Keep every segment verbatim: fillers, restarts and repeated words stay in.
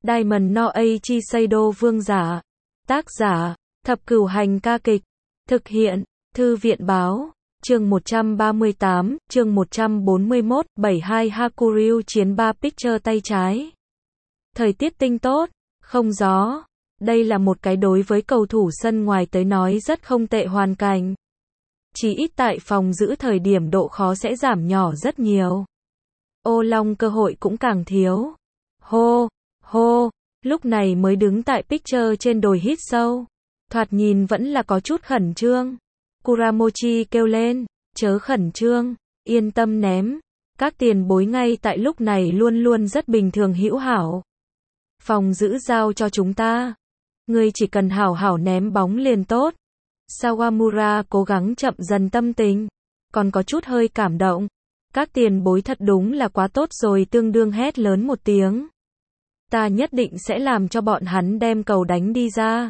Diamond no Aichi Seido vương giả. Tác giả, Thập Cửu Hành ca kịch. Thực hiện, Thư viện báo. Chương một trăm ba mươi tám, chương một trăm bốn mươi mốt, bảy mươi hai Hakuryu chiến ba Picture tay trái. Thời tiết tinh tốt, không gió. Đây là một cái đối với cầu thủ sân ngoài tới nói rất không tệ hoàn cảnh. Chỉ ít tại phòng giữ thời điểm độ khó sẽ giảm nhỏ rất nhiều. Ô long cơ hội cũng càng thiếu. Hô, hô, lúc này mới đứng tại Picture trên đồi hít sâu. Thoạt nhìn vẫn là có chút khẩn trương. Kuramochi kêu lên, chớ khẩn trương, yên tâm ném. Các tiền bối ngay tại lúc này luôn luôn rất bình thường hữu hảo. Phòng giữ giao cho chúng ta. Ngươi chỉ cần hảo hảo ném bóng liền tốt. Sawamura cố gắng chậm dần tâm tình, còn có chút hơi cảm động. Các tiền bối thật đúng là quá tốt rồi, tương đương hét lớn một tiếng. Ta nhất định sẽ làm cho bọn hắn đem cầu đánh đi ra.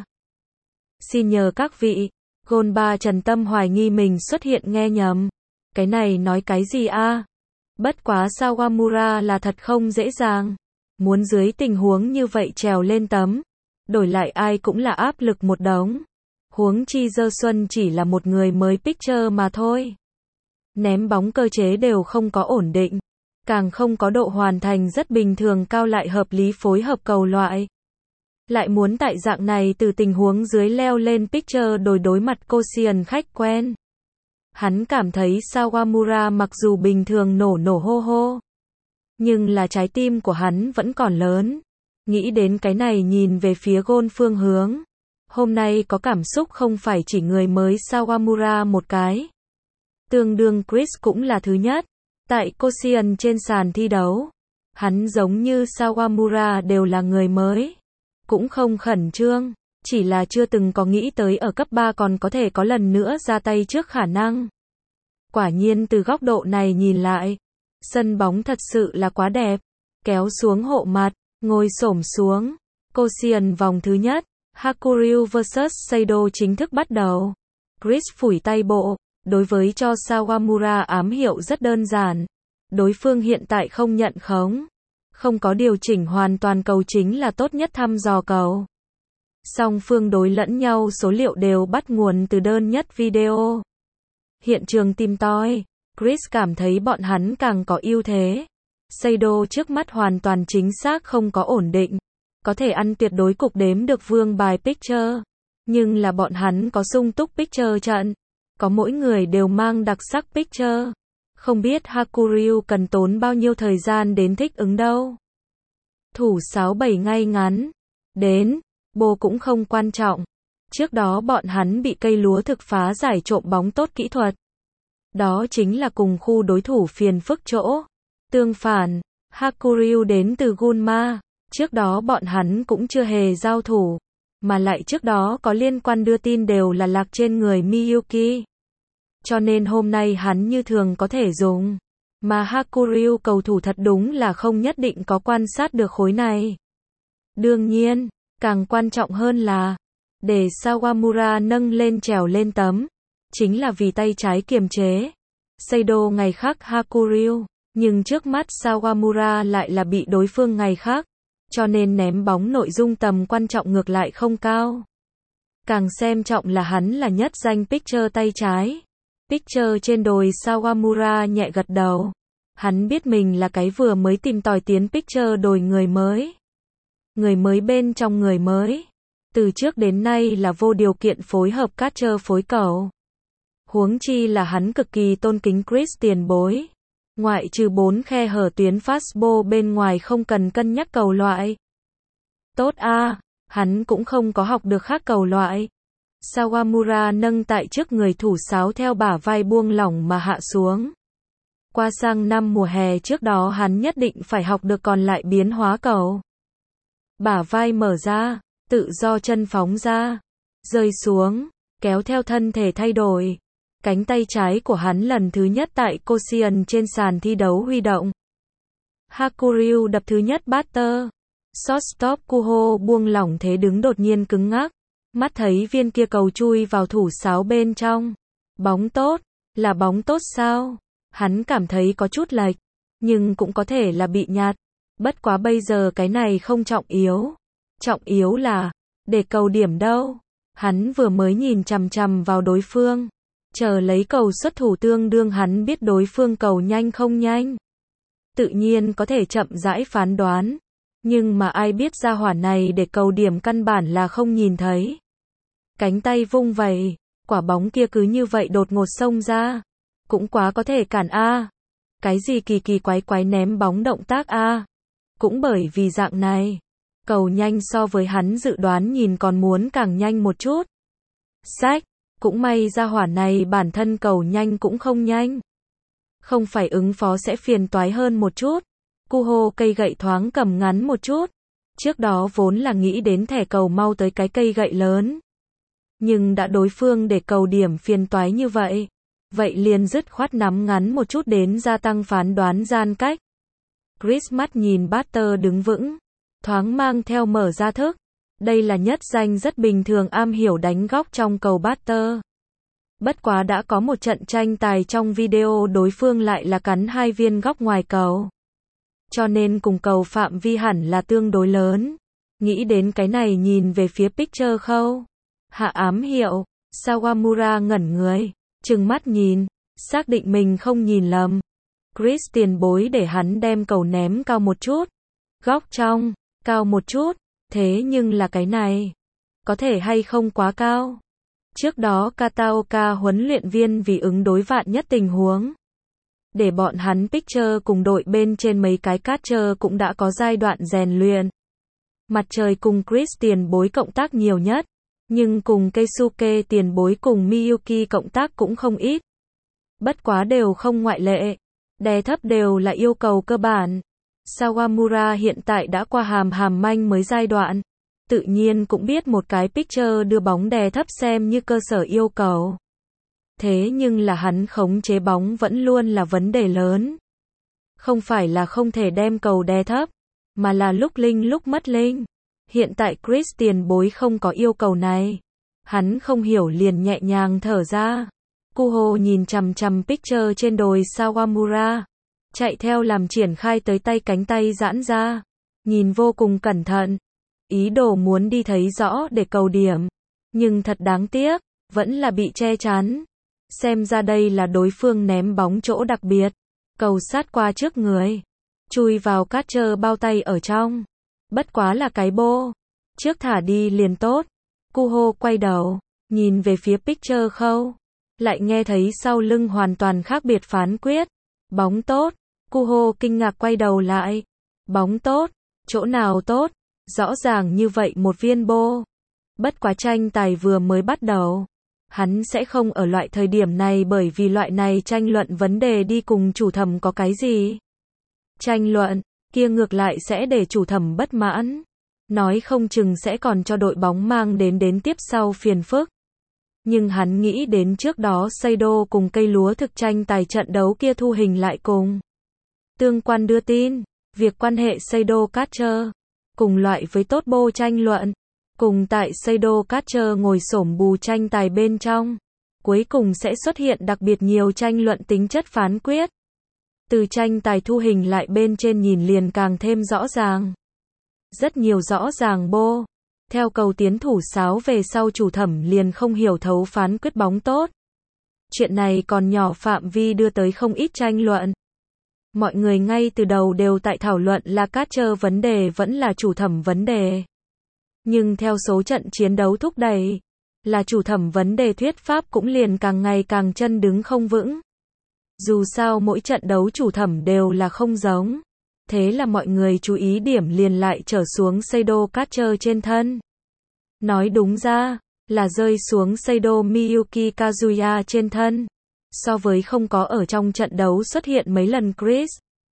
Xin nhờ các vị. Gonba Trần Tâm hoài nghi mình xuất hiện nghe nhầm. Cái này nói cái gì a? Bất quá Sawamura là thật không dễ dàng. Muốn dưới tình huống như vậy trèo lên tấm. Đổi lại ai cũng là áp lực một đống. Huống chi Dơ Xuân chỉ là một người mới Picture mà thôi. Ném bóng cơ chế đều không có ổn định. Càng không có độ hoàn thành rất bình thường cao lại hợp lý phối hợp cầu loại. Lại muốn tại dạng này từ tình huống dưới leo lên Picture đồi đối mặt Koshien khách quen. Hắn cảm thấy Sawamura mặc dù bình thường nổ nổ hô hô. Nhưng là trái tim của hắn vẫn còn lớn. Nghĩ đến cái này nhìn về phía gôn phương hướng. Hôm nay có cảm xúc không phải chỉ người mới Sawamura một cái. Tương đương Chris cũng là thứ nhất. Tại Koshien trên sàn thi đấu. Hắn giống như Sawamura đều là người mới. Cũng không khẩn trương. Chỉ là chưa từng có nghĩ tới ở cấp ba còn có thể có lần nữa ra tay trước khả năng. Quả nhiên từ góc độ này nhìn lại. Sân bóng thật sự là quá đẹp. Kéo xuống hộ mặt. Ngồi xổm xuống. Koshien vòng thứ nhất. Hakuryu versus Seido chính thức bắt đầu. Chris phủi tay bộ. Đối với cho Sawamura ám hiệu rất đơn giản. Đối phương hiện tại không nhận khống. Không có điều chỉnh hoàn toàn cầu chính là tốt nhất thăm dò cầu. Song phương đối lẫn nhau số liệu đều bắt nguồn từ đơn nhất video. Hiện trường tìm tòi. Chris cảm thấy bọn hắn càng có ưu thế. Seido trước mắt hoàn toàn chính xác không có ổn định. Có thể ăn tuyệt đối cục đếm được vương bài Picture. Nhưng là bọn hắn có sung túc Picture trận. Có mỗi người đều mang đặc sắc Picture. Không biết Hakuryu cần tốn bao nhiêu thời gian đến thích ứng đâu. Thủ sáu bảy ngay ngắn. Đến. Bồ cũng không quan trọng. Trước đó bọn hắn bị cây lúa thực phá giải trộm bóng tốt kỹ thuật. Đó chính là cùng khu đối thủ phiền phức chỗ. Tương phản, Hakuryu đến từ Gunma. Trước đó bọn hắn cũng chưa hề giao thủ. Mà lại trước đó có liên quan đưa tin đều là lạc trên người Miyuki. Cho nên hôm nay hắn như thường có thể dùng. Mà Hakuryu cầu thủ thật đúng là không nhất định có quan sát được khối này. Đương nhiên, càng quan trọng hơn là để Sawamura nâng lên trèo lên tấm. Chính là vì tay trái kiềm chế. Seido ngày khác Hakuryu. Nhưng trước mắt Sawamura lại là bị đối phương ngày khác. Cho nên ném bóng nội dung tầm quan trọng ngược lại không cao. Càng xem trọng là hắn là nhất danh Picture tay trái. Picture trên đồi Sawamura nhẹ gật đầu. Hắn biết mình là cái vừa mới tìm tòi tiến Picture đồi người mới. Người mới bên trong người mới. Từ trước đến nay là vô điều kiện phối hợp catcher phối cầu. Huống chi là hắn cực kỳ tôn kính Chris tiền bối. Ngoại trừ bốn khe hở tuyến fastball bên ngoài không cần cân nhắc cầu loại. Tốt a, à, hắn cũng không có học được khác cầu loại. Sawamura nâng tại trước người thủ sáo theo bả vai buông lỏng mà hạ xuống. Qua sang năm mùa hè trước đó hắn nhất định phải học được còn lại biến hóa cầu. Bả vai mở ra, tự do chân phóng ra, rơi xuống, kéo theo thân thể thay đổi. Cánh tay trái của hắn lần thứ nhất tại Koshien trên sàn thi đấu huy động. Hakuryu đập thứ nhất batter. Shortstop Kuho buông lỏng thế đứng đột nhiên cứng ngắc. Mắt thấy viên kia cầu chui vào thủ sáo bên trong. Bóng tốt, là bóng tốt sao? Hắn cảm thấy có chút lệch, nhưng cũng có thể là bị nhạt. Bất quá bây giờ cái này không trọng yếu. Trọng yếu là, để cầu điểm đâu. Hắn vừa mới nhìn chằm chằm vào đối phương. Chờ lấy cầu xuất thủ tương đương hắn biết đối phương cầu nhanh không nhanh. Tự nhiên có thể chậm rãi phán đoán. Nhưng mà ai biết ra hỏa này để cầu điểm căn bản là không nhìn thấy. Cánh tay vung vẩy, quả bóng kia cứ như vậy đột ngột xông ra. Cũng quá có thể cản a. Cái gì kỳ kỳ quái quái ném bóng động tác a. Cũng bởi vì dạng này, cầu nhanh so với hắn dự đoán nhìn còn muốn càng nhanh một chút. Sách, cũng may ra hỏa này bản thân cầu nhanh cũng không nhanh. Không phải ứng phó sẽ phiền toái hơn một chút. Kuho cây gậy thoáng cầm ngắn một chút. Trước đó vốn là nghĩ đến thẻ cầu mau tới cái cây gậy lớn. Nhưng đã đối phương để cầu điểm phiền toái như vậy. Vậy liền dứt khoát nắm ngắn một chút đến gia tăng phán đoán gian cách. Chris mắt nhìn Butter đứng vững. Thoáng mang theo mở ra thức. Đây là nhất danh rất bình thường am hiểu đánh góc trong cầu Butter. Bất quá đã có một trận tranh tài trong video đối phương lại là cắn hai viên góc ngoài cầu. Cho nên cùng cầu phạm vi hẳn là tương đối lớn. Nghĩ đến cái này nhìn về phía picture khâu. Hạ ám hiệu, Sawamura ngẩn người, trừng mắt nhìn, xác định mình không nhìn lầm. Chris tiền bối để hắn đem cầu ném cao một chút. Góc trong, cao một chút, thế nhưng là cái này. Có thể hay không quá cao. Trước đó Kataoka huấn luyện viên vì ứng đối vạn nhất tình huống. Để bọn hắn picture cùng đội bên trên mấy cái catcher cũng đã có giai đoạn rèn luyện. Mặt trời cùng Chris tiền bối cộng tác nhiều nhất. Nhưng cùng Keisuke tiền bối cùng Miyuki cộng tác cũng không ít. Bất quá đều không ngoại lệ. Đè thấp đều là yêu cầu cơ bản. Sawamura hiện tại đã qua hàm hàm manh mới giai đoạn. Tự nhiên cũng biết một cái picture đưa bóng đè thấp xem như cơ sở yêu cầu. Thế nhưng là hắn khống chế bóng vẫn luôn là vấn đề lớn. Không phải là không thể đem cầu đè thấp, mà là lúc linh lúc mất linh. Hiện tại Chris tiền bối không có yêu cầu này. Hắn không hiểu liền nhẹ nhàng thở ra. Kuho nhìn chằm chằm picture trên đồi Sawamura. Chạy theo làm triển khai tới tay cánh tay giãn ra. Nhìn vô cùng cẩn thận. Ý đồ muốn đi thấy rõ để cầu điểm. Nhưng thật đáng tiếc, vẫn là bị che chắn. Xem ra đây là đối phương ném bóng chỗ đặc biệt. Cầu sát qua trước người. Chui vào catcher bao tay ở trong. Bất quá là cái bô. Trước thả đi liền tốt. Kuho quay đầu. Nhìn về phía picture khâu. Lại nghe thấy sau lưng hoàn toàn khác biệt phán quyết. Bóng tốt. Kuho kinh ngạc quay đầu lại. Bóng tốt. Chỗ nào tốt? Rõ ràng như vậy một viên bô. Bất quá tranh tài vừa mới bắt đầu. Hắn sẽ không ở loại thời điểm này bởi vì loại này tranh luận vấn đề đi cùng chủ thẩm có cái gì. Tranh luận, kia ngược lại sẽ để chủ thẩm bất mãn. Nói không chừng sẽ còn cho đội bóng mang đến đến tiếp sau phiền phức. Nhưng hắn nghĩ đến trước đó Seido cùng cây lúa thực tranh tài trận đấu kia thu hình lại cùng. Tương quan đưa tin, việc quan hệ Seido catcher, cùng loại với tốt bô tranh luận. Cùng tại Seido catcher ngồi xổm bù tranh tài bên trong. Cuối cùng sẽ xuất hiện đặc biệt nhiều tranh luận tính chất phán quyết. Từ tranh tài thu hình lại bên trên nhìn liền càng thêm rõ ràng. Rất nhiều rõ ràng bô. Theo cầu tiến thủ sáo về sau chủ thẩm liền không hiểu thấu phán quyết bóng tốt. Chuyện này còn nhỏ phạm vi đưa tới không ít tranh luận. Mọi người ngay từ đầu đều tại thảo luận là catcher vấn đề vẫn là chủ thẩm vấn đề. Nhưng theo số trận chiến đấu thúc đẩy, là chủ thẩm vấn đề thuyết pháp cũng liền càng ngày càng chân đứng không vững. Dù sao mỗi trận đấu chủ thẩm đều là không giống. Thế là mọi người chú ý điểm liền lại trở xuống Seido catcher trên thân. Nói đúng ra, là rơi xuống Seido Miyuki Kazuya trên thân. So với không có ở trong trận đấu xuất hiện mấy lần Chris.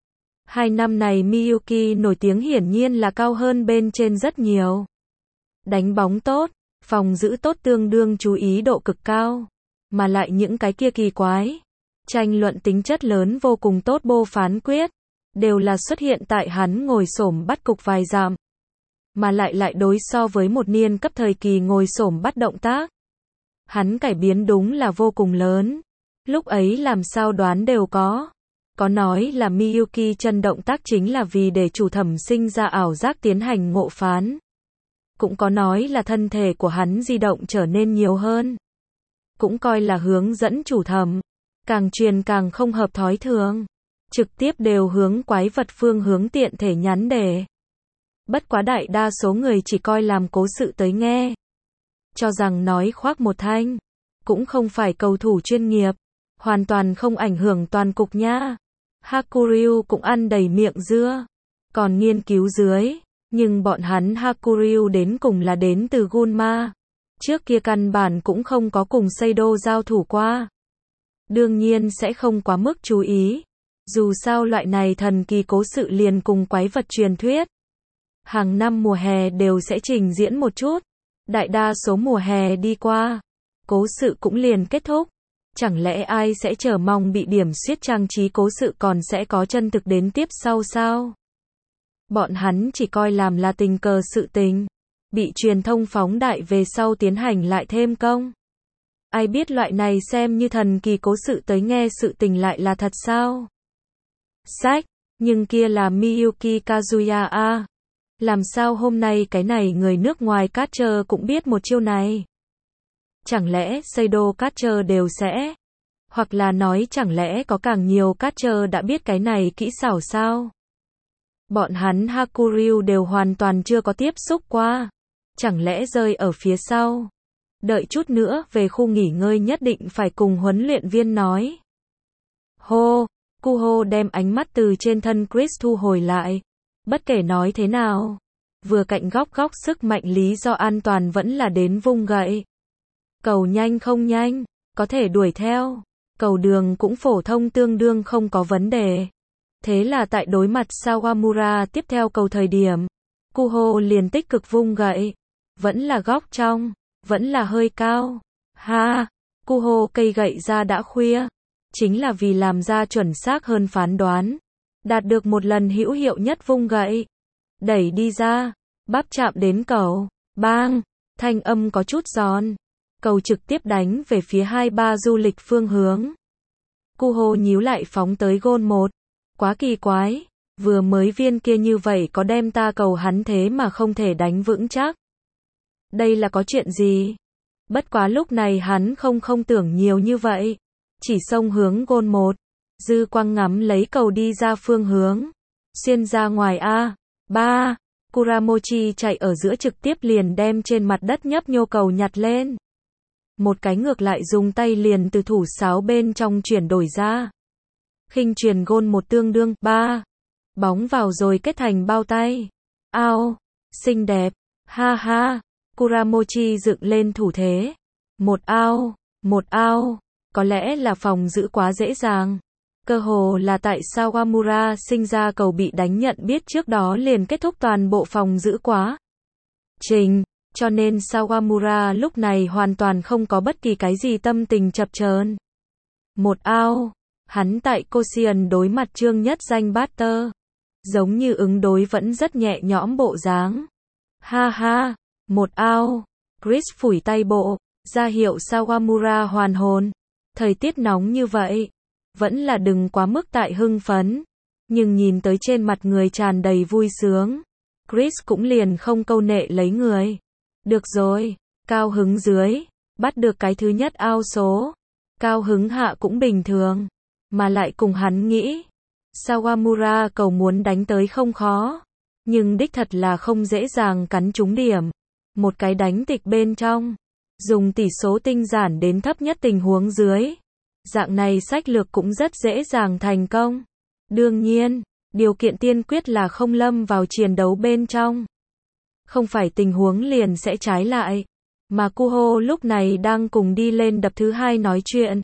Hai năm này Miyuki nổi tiếng hiển nhiên là cao hơn bên trên rất nhiều. Đánh bóng tốt, phòng giữ tốt tương đương chú ý độ cực cao. Mà lại những cái kia kỳ quái. Tranh luận tính chất lớn vô cùng tốt bô phán quyết. Đều là xuất hiện tại hắn ngồi xổm bắt cục vài dặm. Mà lại lại đối so với một niên cấp thời kỳ ngồi xổm bắt động tác. Hắn cải biến đúng là vô cùng lớn. Lúc ấy làm sao đoán đều có. Có nói là Miyuki chân động tác chính là vì để chủ thẩm sinh ra ảo giác tiến hành ngộ phán. Cũng có nói là thân thể của hắn di động trở nên nhiều hơn. Cũng coi là hướng dẫn chủ thẩm. Càng truyền càng không hợp thói thường. Trực tiếp đều hướng quái vật phương hướng tiện thể nhắn đề. Bất quá đại đa số người chỉ coi làm cố sự tới nghe. Cho rằng nói khoác một thanh. Cũng không phải cầu thủ chuyên nghiệp. Hoàn toàn không ảnh hưởng toàn cục nha. Hakuryu cũng ăn đầy miệng dưa. Còn nghiên cứu dưới. Nhưng bọn hắn Hakuryu đến cùng là đến từ Gunma. Trước kia căn bản cũng không có cùng Seido giao thủ qua. Đương nhiên sẽ không quá mức chú ý. Dù sao loại này thần kỳ cố sự liền cùng quái vật truyền thuyết. Hàng năm mùa hè đều sẽ trình diễn một chút. Đại đa số mùa hè đi qua. Cố sự cũng liền kết thúc. Chẳng lẽ ai sẽ chờ mong bị điểm xuyết trang trí cố sự còn sẽ có chân thực đến tiếp sau sao? Bọn hắn chỉ coi làm là tình cờ sự tình. Bị truyền thông phóng đại về sau tiến hành lại thêm công. Ai biết loại này xem như thần kỳ cố sự tới nghe sự tình lại là thật sao? Sách, nhưng kia là Miyuki Kazuya a. Làm sao hôm nay cái này người nước ngoài catcher cũng biết một chiêu này? Chẳng lẽ Seido catcher đều sẽ? Hoặc là nói chẳng lẽ có càng nhiều catcher đã biết cái này kỹ xảo sao? Bọn hắn Hakuryu đều hoàn toàn chưa có tiếp xúc qua. Chẳng lẽ rơi ở phía sau? Đợi chút nữa về khu nghỉ ngơi nhất định phải cùng huấn luyện viên nói. Hô, Kuho đem ánh mắt từ trên thân Chris thu hồi lại. Bất kể nói thế nào, vừa cạnh góc góc sức mạnh lý do an toàn vẫn là đến vung gậy. Cầu nhanh không nhanh, có thể đuổi theo. Cầu đường cũng phổ thông tương đương không có vấn đề. Thế là tại đối mặt Sawamura tiếp theo cầu thời điểm, Kuho liền tích cực vung gậy. Vẫn là góc trong, vẫn là hơi cao. Ha, Kuho cây gậy ra đã khuya. Chính là vì làm ra chuẩn xác hơn phán đoán. Đạt được một lần hữu hiệu nhất vung gậy. Đẩy đi ra, bắp chạm đến cầu. Bang, thanh âm có chút giòn. Cầu trực tiếp đánh về phía hai ba du lịch phương hướng. Kuho nhíu lại phóng tới gôn một. Quá kỳ quái, vừa mới viên kia như vậy có đem ta cầu hắn thế mà không thể đánh vững chắc. Đây là có chuyện gì? Bất quá lúc này hắn không không tưởng nhiều như vậy. Chỉ xông hướng gôn một. Dư quang ngắm lấy cầu đi ra phương hướng. Xuyên ra ngoài A. ba. Kuramochi chạy ở giữa trực tiếp liền đem trên mặt đất nhấp nhô cầu nhặt lên. Một cái ngược lại dùng tay liền từ thủ sáo bên trong chuyển đổi ra. Khinh truyền gôn một tương đương. ba. Bóng vào rồi kết thành bao tay. Ao. Xinh đẹp. Ha ha. Kuramochi dựng lên thủ thế. Một ao. Một ao. Có lẽ là phòng giữ quá dễ dàng. Cơ hồ là tại Sawamura sinh ra cầu bị đánh nhận biết trước đó liền kết thúc toàn bộ phòng giữ quá trình. Cho nên Sawamura lúc này hoàn toàn không có bất kỳ cái gì tâm tình chập chờn. Một ao. Hắn tại Koshien đối mặt Trương Nhất Danh batter. Giống như ứng đối vẫn rất nhẹ nhõm bộ dáng. Ha ha. Một ao. Chris phủi tay bộ. Ra hiệu Sawamura hoàn hồn. Thời tiết nóng như vậy. Vẫn là đừng quá mức tại hưng phấn. Nhưng nhìn tới trên mặt người tràn đầy vui sướng. Chris cũng liền không câu nệ lấy người. Được rồi. Cao hứng dưới. Bắt được cái thứ nhất ao số. Cao hứng hạ cũng bình thường. Mà lại cùng hắn nghĩ. Sawamura cầu muốn đánh tới không khó. Nhưng đích thật là không dễ dàng cắn trúng điểm. Một cái đánh tịch bên trong. Dùng tỷ số tinh giản đến thấp nhất tình huống dưới. Dạng này sách lược cũng rất dễ dàng thành công. Đương nhiên, điều kiện tiên quyết là không lâm vào chiến đấu bên trong. Không phải tình huống liền sẽ trái lại. Mà Kuho lúc này đang cùng đi lên đập thứ hai nói chuyện.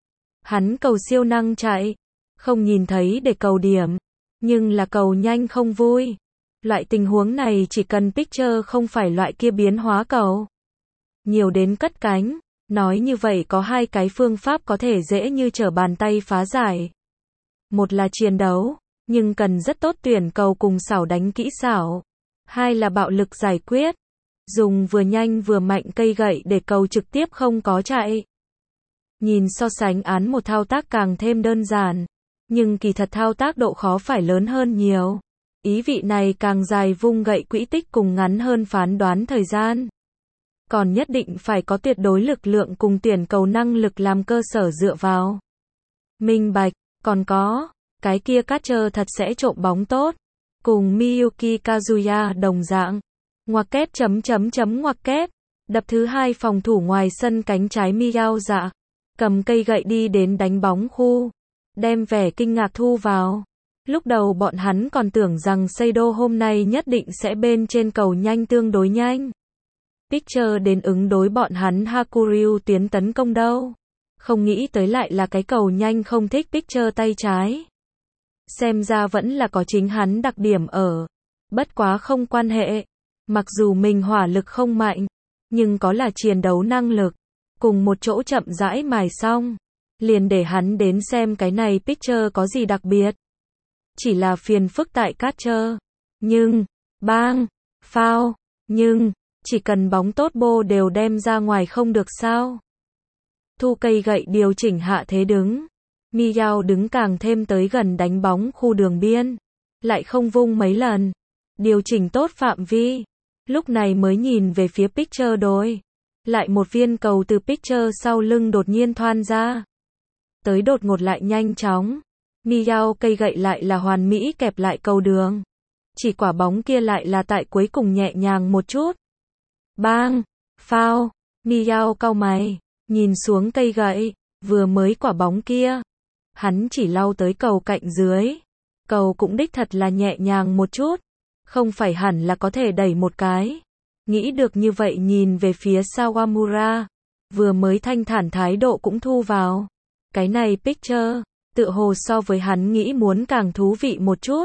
Hắn cầu siêu năng chạy. Không nhìn thấy để cầu điểm. Nhưng là cầu nhanh không vui. Loại tình huống này chỉ cần pitcher không phải loại kia biến hóa cầu. Nhiều đến cất cánh. Nói như vậy có hai cái phương pháp có thể dễ như trở bàn tay phá giải. Một là chiến đấu, nhưng cần rất tốt tuyển cầu cùng xảo đánh kỹ xảo. Hai là bạo lực giải quyết. Dùng vừa nhanh vừa mạnh cây gậy để cầu trực tiếp không có chạy. Nhìn so sánh án một thao tác càng thêm đơn giản. Nhưng kỳ thật thao tác độ khó phải lớn hơn nhiều. Ý vị này càng dài vung gậy quỹ tích cùng ngắn hơn phán đoán thời gian. Còn nhất định phải có tuyệt đối lực lượng cùng tuyển cầu năng lực làm cơ sở dựa vào. Minh bạch, còn có, cái kia catcher thật sẽ trộm bóng tốt. Cùng Miyuki Kazuya đồng dạng. Ngoặc kép chấm chấm chấm ngoặc kép. Đập thứ hai phòng thủ ngoài sân cánh trái Miyao dạ. Cầm cây gậy đi đến đánh bóng khu. Đem vẻ kinh ngạc thu vào. Lúc đầu bọn hắn còn tưởng rằng Seido hôm nay nhất định sẽ bên trên cầu nhanh tương đối nhanh. Pitcher đến ứng đối bọn hắn Hakuryu tiến tấn công đâu. Không nghĩ tới lại là cái cầu nhanh không thích Pitcher tay trái. Xem ra vẫn là có chính hắn đặc điểm ở. Bất quá không quan hệ. Mặc dù mình hỏa lực không mạnh, nhưng có là chiến đấu năng lực. Cùng một chỗ chậm rãi mài xong. Liền để hắn đến xem cái này Pitcher có gì đặc biệt. Chỉ là phiền phức tại catcher. Nhưng, bang, foul, nhưng, chỉ cần bóng tốt bô đều đem ra ngoài không được sao. Thu cây gậy điều chỉnh hạ thế đứng. Miyao đứng càng thêm tới gần đánh bóng khu đường biên. Lại không vung mấy lần. Điều chỉnh tốt phạm vi. Lúc này mới nhìn về phía pitcher đối. Lại một viên cầu từ pitcher sau lưng đột nhiên thoăn ra. Tới đột ngột lại nhanh chóng. Miyao cây gậy lại là hoàn mỹ kẹp lại cầu đường. Chỉ quả bóng kia lại là tại cuối cùng nhẹ nhàng một chút. Bang, foul, Miyao cau mày, nhìn xuống cây gậy, vừa mới quả bóng kia. Hắn chỉ lau tới cầu cạnh dưới. Cầu cũng đích thật là nhẹ nhàng một chút. Không phải hẳn là có thể đẩy một cái. Nghĩ được như vậy nhìn về phía Sawamura. Vừa mới thanh thản thái độ cũng thu vào. Cái này pitcher, tựa hồ so với hắn nghĩ muốn càng thú vị một chút.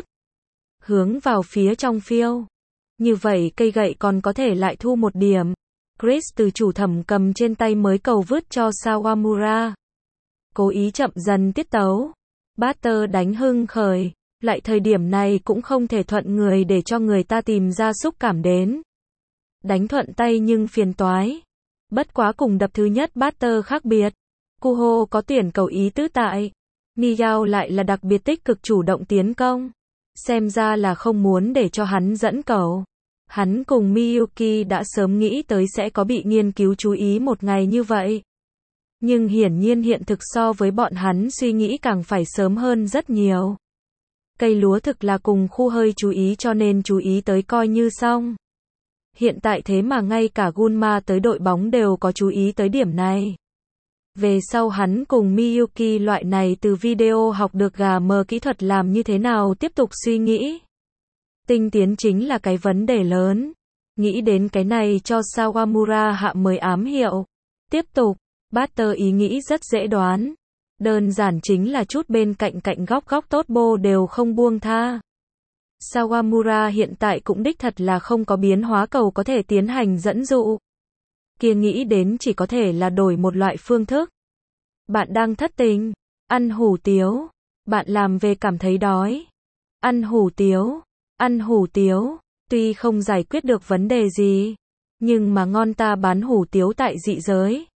Hướng vào phía trong phiêu. Như vậy cây gậy còn có thể lại thu một điểm. Chris từ chủ thẩm cầm trên tay mới cầu vứt cho Sawamura. Cố ý chậm dần tiết tấu. Batter đánh hưng khởi. Lại thời điểm này cũng không thể thuận người để cho người ta tìm ra xúc cảm đến. Đánh thuận tay nhưng phiền toái. Bất quá cùng đập thứ nhất Batter khác biệt. Kuho có tuyển cầu ý tứ tại. Miyao lại là đặc biệt tích cực chủ động tiến công. Xem ra là không muốn để cho hắn dẫn cầu. Hắn cùng Miyuki đã sớm nghĩ tới sẽ có bị nghiên cứu chú ý một ngày như vậy. Nhưng hiển nhiên hiện thực so với bọn hắn suy nghĩ càng phải sớm hơn rất nhiều. Cây lúa thực là cùng khu hơi chú ý cho nên chú ý tới coi như xong. Hiện tại thế mà ngay cả Gunma tới đội bóng đều có chú ý tới điểm này. Về sau hắn cùng Miyuki loại này từ video học được gà mờ kỹ thuật làm như thế nào tiếp tục suy nghĩ. Tinh tiến chính là cái vấn đề lớn. Nghĩ đến cái này cho Sawamura hạ mới ám hiệu. Tiếp tục, Batter ý nghĩ rất dễ đoán. Đơn giản chính là chút bên cạnh cạnh góc góc tốt bô đều không buông tha. Sawamura hiện tại cũng đích thật là không có biến hóa cầu có thể tiến hành dẫn dụ. Kia nghĩ đến chỉ có thể là đổi một loại phương thức. Bạn đang thất tình, ăn hủ tiếu, bạn làm về cảm thấy đói. Ăn hủ tiếu, ăn hủ tiếu, tuy không giải quyết được vấn đề gì, nhưng mà ngon ta bán hủ tiếu tại dị giới.